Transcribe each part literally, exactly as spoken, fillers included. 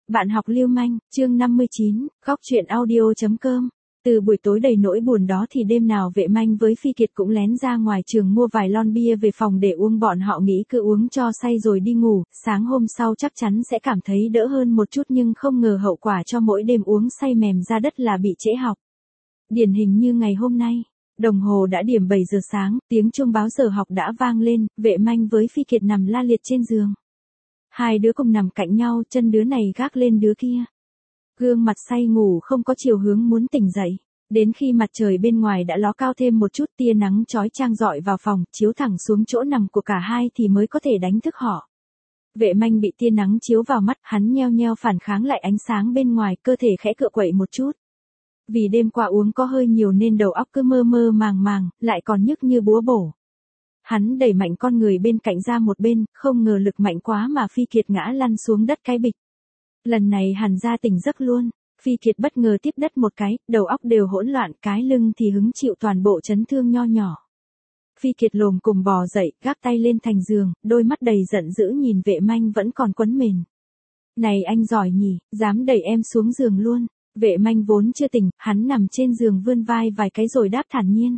Bạn học lưu manh, chương năm mươi chín, góc truyện audio.com. Từ buổi tối đầy nỗi buồn đó thì đêm nào Vệ Manh với Phi Kiệt cũng lén ra ngoài trường mua vài lon bia về phòng để uống, bọn họ nghĩ cứ uống cho say rồi đi ngủ, sáng hôm sau chắc chắn sẽ cảm thấy đỡ hơn một chút, nhưng không ngờ hậu quả cho mỗi đêm uống say mềm ra đất là bị trễ học. Điển hình như ngày hôm nay, đồng hồ đã điểm bảy giờ sáng, tiếng chuông báo giờ học đã vang lên, Vệ Manh với Phi Kiệt nằm la liệt trên giường. Hai đứa cùng nằm cạnh nhau, chân đứa này gác lên đứa kia. Gương mặt say ngủ không có chiều hướng muốn tỉnh dậy. Đến khi mặt trời bên ngoài đã ló cao thêm một chút, tia nắng chói chang rọi vào phòng, chiếu thẳng xuống chỗ nằm của cả hai thì mới có thể đánh thức họ. Vệ Manh bị tia nắng chiếu vào mắt, hắn nheo nheo phản kháng lại ánh sáng bên ngoài, cơ thể khẽ cựa quậy một chút. Vì đêm qua uống có hơi nhiều nên đầu óc cứ mơ mơ màng màng, lại còn nhức như búa bổ. Hắn đẩy mạnh con người bên cạnh ra một bên, không ngờ lực mạnh quá mà Phi Kiệt ngã lăn xuống đất cái bịch. Lần này hẳn ra tỉnh giấc luôn. Phi Kiệt bất ngờ tiếp đất một cái, đầu óc đều hỗn loạn, cái lưng thì hứng chịu toàn bộ chấn thương nho nhỏ. Phi Kiệt lồm cồm bò dậy, gác tay lên thành giường, đôi mắt đầy giận dữ nhìn Vệ Manh vẫn còn quấn mền. Này anh giỏi nhỉ, dám đẩy em xuống giường luôn. Vệ Manh vốn chưa tỉnh, hắn nằm trên giường vươn vai vài cái rồi đáp thản nhiên.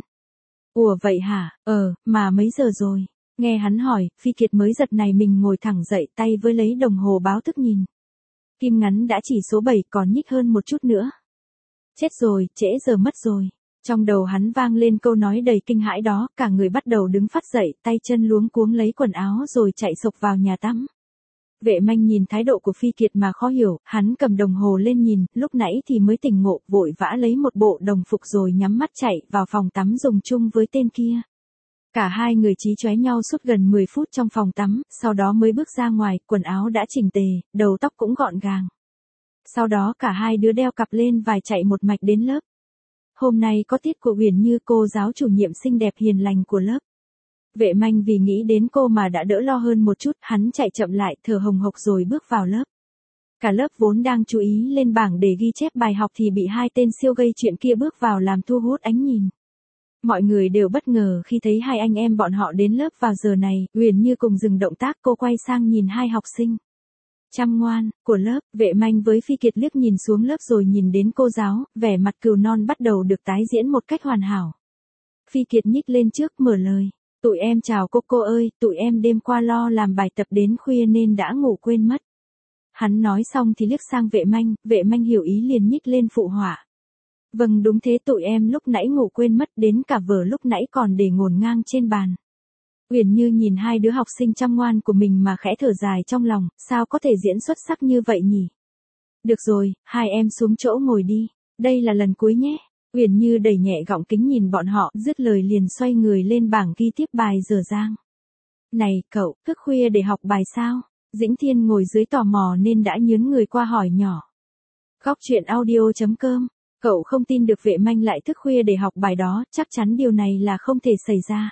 Ủa vậy hả, ờ, mà mấy giờ rồi? Nghe hắn hỏi, Phi Kiệt mới giật này mình ngồi thẳng dậy, tay với lấy đồng hồ báo thức nhìn. Kim ngắn đã chỉ số bảy, còn nhích hơn một chút nữa. Chết rồi, trễ giờ mất rồi. Trong đầu hắn vang lên câu nói đầy kinh hãi đó, cả người bắt đầu đứng phắt dậy, tay chân luống cuống lấy quần áo rồi chạy sộc vào nhà tắm. Vệ Manh nhìn thái độ của Phi Kiệt mà khó hiểu, hắn cầm đồng hồ lên nhìn, lúc nãy thì mới tỉnh ngộ, vội vã lấy một bộ đồng phục rồi nhắm mắt chạy vào phòng tắm dùng chung với tên kia. Cả hai người chí chóe nhau suốt gần mười phút trong phòng tắm, sau đó mới bước ra ngoài, quần áo đã chỉnh tề, đầu tóc cũng gọn gàng. Sau đó cả hai đứa đeo cặp lên vài chạy một mạch đến lớp. Hôm nay có tiết của Uyển Như, cô giáo chủ nhiệm xinh đẹp hiền lành của lớp. Vệ Manh vì nghĩ đến cô mà đã đỡ lo hơn một chút, hắn chạy chậm lại, thở hồng hộc rồi bước vào lớp. Cả lớp vốn đang chú ý lên bảng để ghi chép bài học thì bị hai tên siêu gây chuyện kia bước vào làm thu hút ánh nhìn. Mọi người đều bất ngờ khi thấy hai anh em bọn họ đến lớp vào giờ này, Uyển Như cùng dừng động tác, cô quay sang nhìn hai học sinh chăm ngoan của lớp. Vệ Manh với Phi Kiệt liếc nhìn xuống lớp rồi nhìn đến cô giáo, vẻ mặt cừu non bắt đầu được tái diễn một cách hoàn hảo. Phi Kiệt nhích lên trước mở lời. Tụi em chào cô cô ơi, tụi em đêm qua lo làm bài tập đến khuya nên đã ngủ quên mất. Hắn nói xong thì liếc sang Vệ Manh, Vệ Manh hiểu ý liền nhích lên phụ họa. Vâng đúng thế, tụi em lúc nãy ngủ quên mất, đến cả vở lúc nãy còn để ngổn ngang trên bàn. Uyển Như nhìn hai đứa học sinh chăm ngoan của mình mà khẽ thở dài trong lòng, sao có thể diễn xuất sắc như vậy nhỉ? Được rồi, hai em xuống chỗ ngồi đi, đây là lần cuối nhé. Uyển Như đẩy nhẹ gọng kính nhìn bọn họ, dứt lời liền xoay người lên bảng ghi tiếp bài dở dang. Này, cậu, thức khuya để học bài sao? Dĩnh Thiên ngồi dưới tò mò nên đã nhướng người qua hỏi nhỏ. Góc truyện audio.com. Cậu không tin được Vệ Manh lại thức khuya để học bài đó, chắc chắn điều này là không thể xảy ra.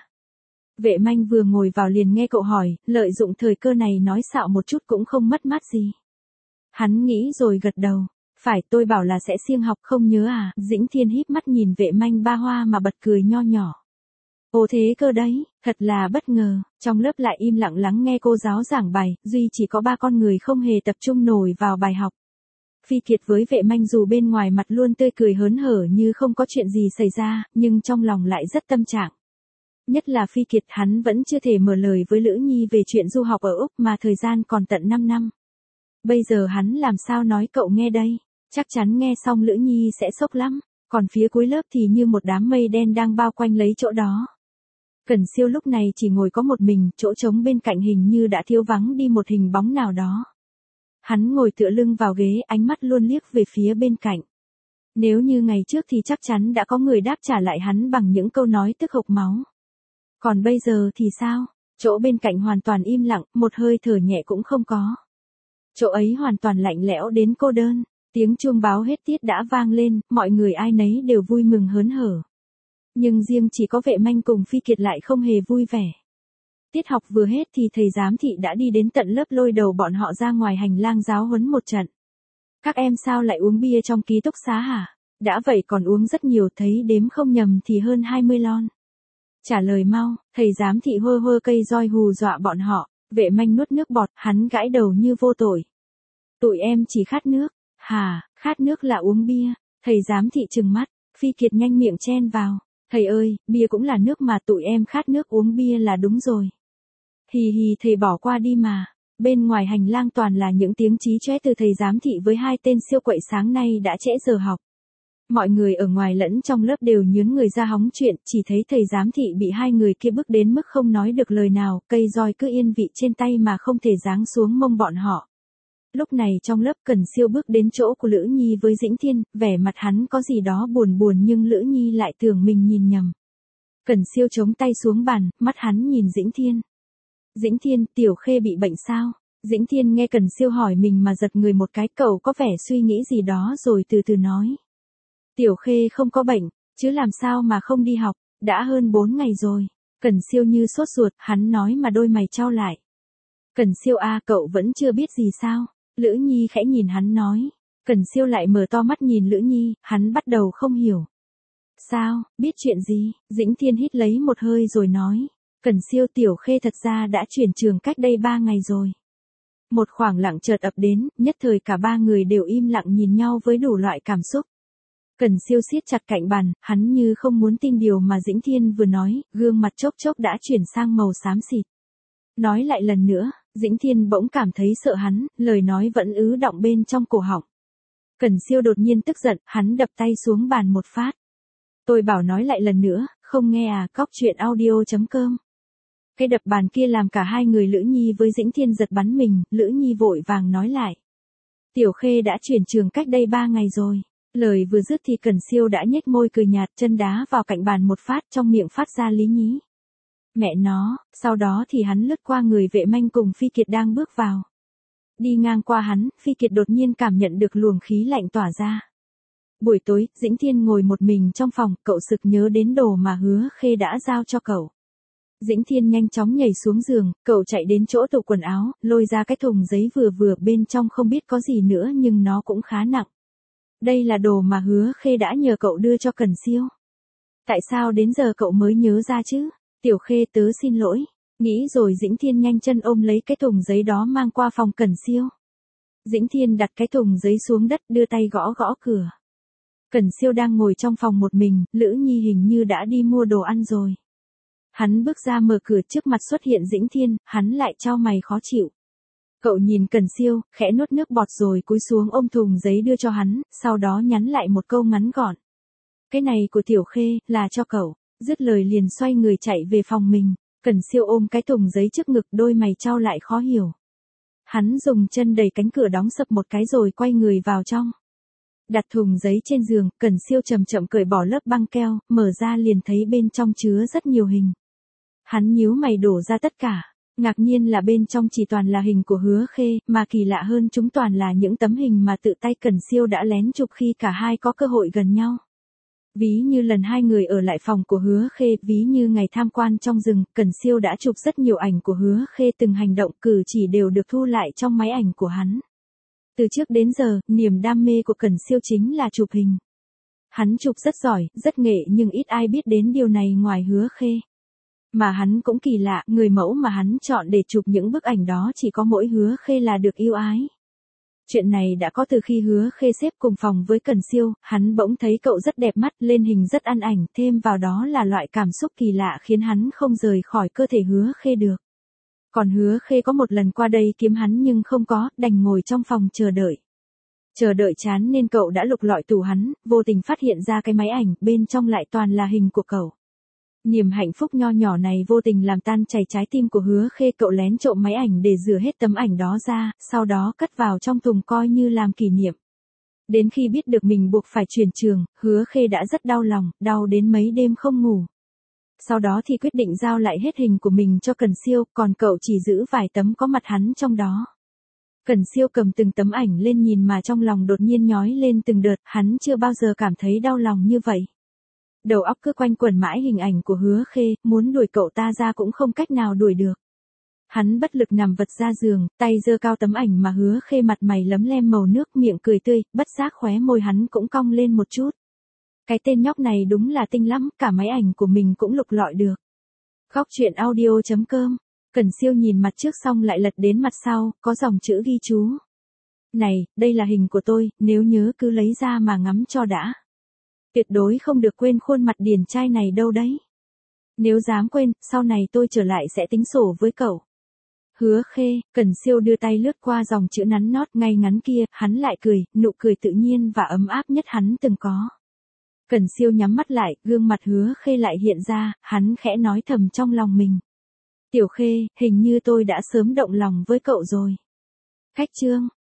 Vệ Manh vừa ngồi vào liền nghe cậu hỏi, lợi dụng thời cơ này nói xạo một chút cũng không mất mát gì. Hắn nghĩ rồi gật đầu. Phải, tôi bảo là sẽ siêng học không nhớ à? Dĩnh Thiên híp mắt nhìn Vệ Manh ba hoa mà bật cười nho nhỏ. Ồ thế cơ đấy, thật là bất ngờ. Trong lớp lại im lặng lắng nghe cô giáo giảng bài, duy chỉ có ba con người không hề tập trung nổi vào bài học. Phi Kiệt với Vệ Manh dù bên ngoài mặt luôn tươi cười hớn hở như không có chuyện gì xảy ra, nhưng trong lòng lại rất tâm trạng. Nhất là Phi Kiệt, hắn vẫn chưa thể mở lời với Lữ Nhi về chuyện du học ở Úc mà thời gian còn tận năm năm. Bây giờ hắn làm sao nói cậu nghe đây? Chắc chắn nghe xong Lữ Nhi sẽ sốc lắm, còn phía cuối lớp thì như một đám mây đen đang bao quanh lấy chỗ đó. Cẩn Siêu lúc này chỉ ngồi có một mình, chỗ trống bên cạnh hình như đã thiếu vắng đi một hình bóng nào đó. Hắn ngồi tựa lưng vào ghế, ánh mắt luôn liếc về phía bên cạnh. Nếu như ngày trước thì chắc chắn đã có người đáp trả lại hắn bằng những câu nói tức hộc máu. Còn bây giờ thì sao? Chỗ bên cạnh hoàn toàn im lặng, một hơi thở nhẹ cũng không có. Chỗ ấy hoàn toàn lạnh lẽo đến cô đơn. Tiếng chuông báo hết tiết đã vang lên, mọi người ai nấy đều vui mừng hớn hở. Nhưng riêng chỉ có Vệ Manh cùng Phi Kiệt lại không hề vui vẻ. Tiết học vừa hết thì thầy giám thị đã đi đến tận lớp lôi đầu bọn họ ra ngoài hành lang giáo huấn một trận. Các em sao lại uống bia trong ký túc xá hả? Đã vậy còn uống rất nhiều, thấy đếm không nhầm thì hơn hai mươi lon. Trả lời mau, thầy giám thị hơ hơ cây roi hù dọa bọn họ. Vệ Manh nuốt nước bọt, hắn gãi đầu như vô tội. Tụi em chỉ khát nước. Hả, khát nước là uống bia. Thầy giám thị trừng mắt, Phi Kiệt nhanh miệng chen vào. Thầy ơi, bia cũng là nước mà, tụi em khát nước uống bia là đúng rồi. Hì hì, thầy bỏ qua đi mà. Bên ngoài hành lang toàn là những tiếng chí chóe từ thầy giám thị với hai tên siêu quậy sáng nay đã trễ giờ học. Mọi người ở ngoài lẫn trong lớp đều nhướng người ra hóng chuyện, chỉ thấy thầy giám thị bị hai người kia bức đến mức không nói được lời nào, cây roi cứ yên vị trên tay mà không thể giáng xuống mông bọn họ. Lúc này trong lớp Cẩn Siêu bước đến chỗ của Lữ Nhi với Dĩnh Thiên, vẻ mặt hắn có gì đó buồn buồn nhưng Lữ Nhi lại tưởng mình nhìn nhầm. Cẩn Siêu chống tay xuống bàn, mắt hắn nhìn Dĩnh Thiên. Dĩnh Thiên, Tiểu Khê bị bệnh sao? Dĩnh Thiên nghe Cẩn Siêu hỏi mình mà giật người một cái, cậu có vẻ suy nghĩ gì đó rồi từ từ nói. Tiểu Khê không có bệnh, chứ làm sao mà không đi học, đã hơn bốn ngày rồi. Cẩn Siêu như sốt ruột, hắn nói mà đôi mày chau lại. Cẩn Siêu a, cậu vẫn chưa biết gì sao? Lữ Nhi khẽ nhìn hắn nói. Cẩn Siêu lại mở to mắt nhìn Lữ Nhi, hắn bắt đầu không hiểu. Sao, biết chuyện gì? Dĩnh Thiên hít lấy một hơi rồi nói. Cẩn Siêu, Tiểu Khê thật ra đã chuyển trường cách đây ba ngày rồi. Một khoảng lặng chợt ập đến, nhất thời cả ba người đều im lặng nhìn nhau với đủ loại cảm xúc. Cẩn Siêu siết chặt cạnh bàn, hắn như không muốn tin điều mà Dĩnh Thiên vừa nói, gương mặt chốc chốc đã chuyển sang màu xám xịt. Nói lại lần nữa, Dĩnh Thiên bỗng cảm thấy sợ hắn, lời nói vẫn ứ đọng bên trong cổ họng. Cẩn Siêu đột nhiên tức giận, hắn đập tay xuống bàn một phát. Tôi bảo nói lại lần nữa, không nghe à, cóc truyện audio chấm com. Cái đập bàn kia làm cả hai người Lữ Nhi với Dĩnh Thiên giật bắn mình, Lữ Nhi vội vàng nói lại. Tiểu Khê đã chuyển trường cách đây ba ngày rồi. Lời vừa dứt thì Cẩn Siêu đã nhếch môi cười nhạt, chân đá vào cạnh bàn một phát, trong miệng phát ra lý nhí. Mẹ nó, sau đó thì hắn lướt qua người Vệ Manh cùng Phi Kiệt đang bước vào. Đi ngang qua hắn, Phi Kiệt đột nhiên cảm nhận được luồng khí lạnh tỏa ra. Buổi tối, Dĩnh Thiên ngồi một mình trong phòng, cậu sực nhớ đến đồ mà Hứa Khê đã giao cho cậu. Dĩnh Thiên nhanh chóng nhảy xuống giường, cậu chạy đến chỗ tủ quần áo, lôi ra cái thùng giấy vừa vừa, bên trong không biết có gì nữa nhưng nó cũng khá nặng. Đây là đồ mà Hứa Khê đã nhờ cậu đưa cho Cẩn Siêu. Tại sao đến giờ cậu mới nhớ ra chứ? Tiểu Khê, tớ xin lỗi. Nghĩ rồi Dĩnh Thiên nhanh chân ôm lấy cái thùng giấy đó mang qua phòng Cẩn Siêu. Dĩnh Thiên đặt cái thùng giấy xuống đất, đưa tay gõ gõ cửa. Cẩn Siêu đang ngồi trong phòng một mình, Lữ Nhi hình như đã đi mua đồ ăn rồi. Hắn bước ra mở cửa, trước mặt xuất hiện Dĩnh Thiên, hắn lại chau mày khó chịu. Cậu nhìn Cẩn Siêu, khẽ nuốt nước bọt rồi cúi xuống ôm thùng giấy đưa cho hắn, sau đó nhắn lại một câu ngắn gọn. Cái này của Tiểu Khê, là cho cậu. Dứt lời liền xoay người chạy về phòng mình. Cẩn Siêu ôm cái thùng giấy trước ngực, đôi mày chau lại khó hiểu. Hắn dùng chân đẩy cánh cửa đóng sập một cái rồi quay người vào trong. Đặt thùng giấy trên giường, Cẩn Siêu chậm chậm cởi bỏ lớp băng keo, mở ra liền thấy bên trong chứa rất nhiều hình. Hắn nhíu mày đổ ra tất cả. Ngạc nhiên là bên trong chỉ toàn là hình của Hứa Khê, mà kỳ lạ hơn chúng toàn là những tấm hình mà tự tay Cẩn Siêu đã lén chụp khi cả hai có cơ hội gần nhau. Ví như lần hai người ở lại phòng của Hứa Khê, ví như ngày tham quan trong rừng, Cẩn Siêu đã chụp rất nhiều ảnh của Hứa Khê, từng hành động cử chỉ đều được thu lại trong máy ảnh của hắn. Từ trước đến giờ, niềm đam mê của Cẩn Siêu chính là chụp hình. Hắn chụp rất giỏi, rất nghệ nhưng ít ai biết đến điều này ngoài Hứa Khê. Mà hắn cũng kỳ lạ, người mẫu mà hắn chọn để chụp những bức ảnh đó chỉ có mỗi Hứa Khê là được yêu ái. Chuyện này đã có từ khi Hứa Khê xếp cùng phòng với Cẩn Siêu, hắn bỗng thấy cậu rất đẹp mắt, lên hình rất ăn ảnh, thêm vào đó là loại cảm xúc kỳ lạ khiến hắn không rời khỏi cơ thể Hứa Khê được. Còn Hứa Khê có một lần qua đây kiếm hắn nhưng không có, đành ngồi trong phòng chờ đợi. Chờ đợi chán nên cậu đã lục lọi tủ hắn, vô tình phát hiện ra cái máy ảnh, bên trong lại toàn là hình của cậu. Niềm hạnh phúc nho nhỏ này vô tình làm tan chảy trái tim của Hứa Khê, cậu lén trộm máy ảnh để rửa hết tấm ảnh đó ra, sau đó cất vào trong thùng coi như làm kỷ niệm. Đến khi biết được mình buộc phải chuyển trường, Hứa Khê đã rất đau lòng, đau đến mấy đêm không ngủ. Sau đó thì quyết định giao lại hết hình của mình cho Cẩn Siêu, còn cậu chỉ giữ vài tấm có mặt hắn trong đó. Cẩn Siêu cầm từng tấm ảnh lên nhìn mà trong lòng đột nhiên nhói lên từng đợt, hắn chưa bao giờ cảm thấy đau lòng như vậy. Đầu óc cứ quanh quẩn mãi hình ảnh của Hứa Khê, muốn đuổi cậu ta ra cũng không cách nào đuổi được. Hắn bất lực nằm vật ra giường, tay giơ cao tấm ảnh mà Hứa Khê mặt mày lấm lem màu nước, miệng cười tươi, bất giác khóe môi hắn cũng cong lên một chút. Cái tên nhóc này đúng là tinh lắm, cả máy ảnh của mình cũng lục lọi được. Góc truyện audio chấm com. Cẩn Siêu nhìn mặt trước xong lại lật đến mặt sau, có dòng chữ ghi chú. Này, đây là hình của tôi, nếu nhớ cứ lấy ra mà ngắm cho đã. Tuyệt đối không được quên khuôn mặt điển trai này đâu đấy. Nếu dám quên, sau này tôi trở lại sẽ tính sổ với cậu. Hứa Khê, Cẩn Siêu đưa tay lướt qua dòng chữ nắn nót ngay ngắn kia, hắn lại cười, nụ cười tự nhiên và ấm áp nhất hắn từng có. Cẩn Siêu nhắm mắt lại, gương mặt Hứa Khê lại hiện ra, hắn khẽ nói thầm trong lòng mình. Tiểu Khê, hình như tôi đã sớm động lòng với cậu rồi. Khách trương.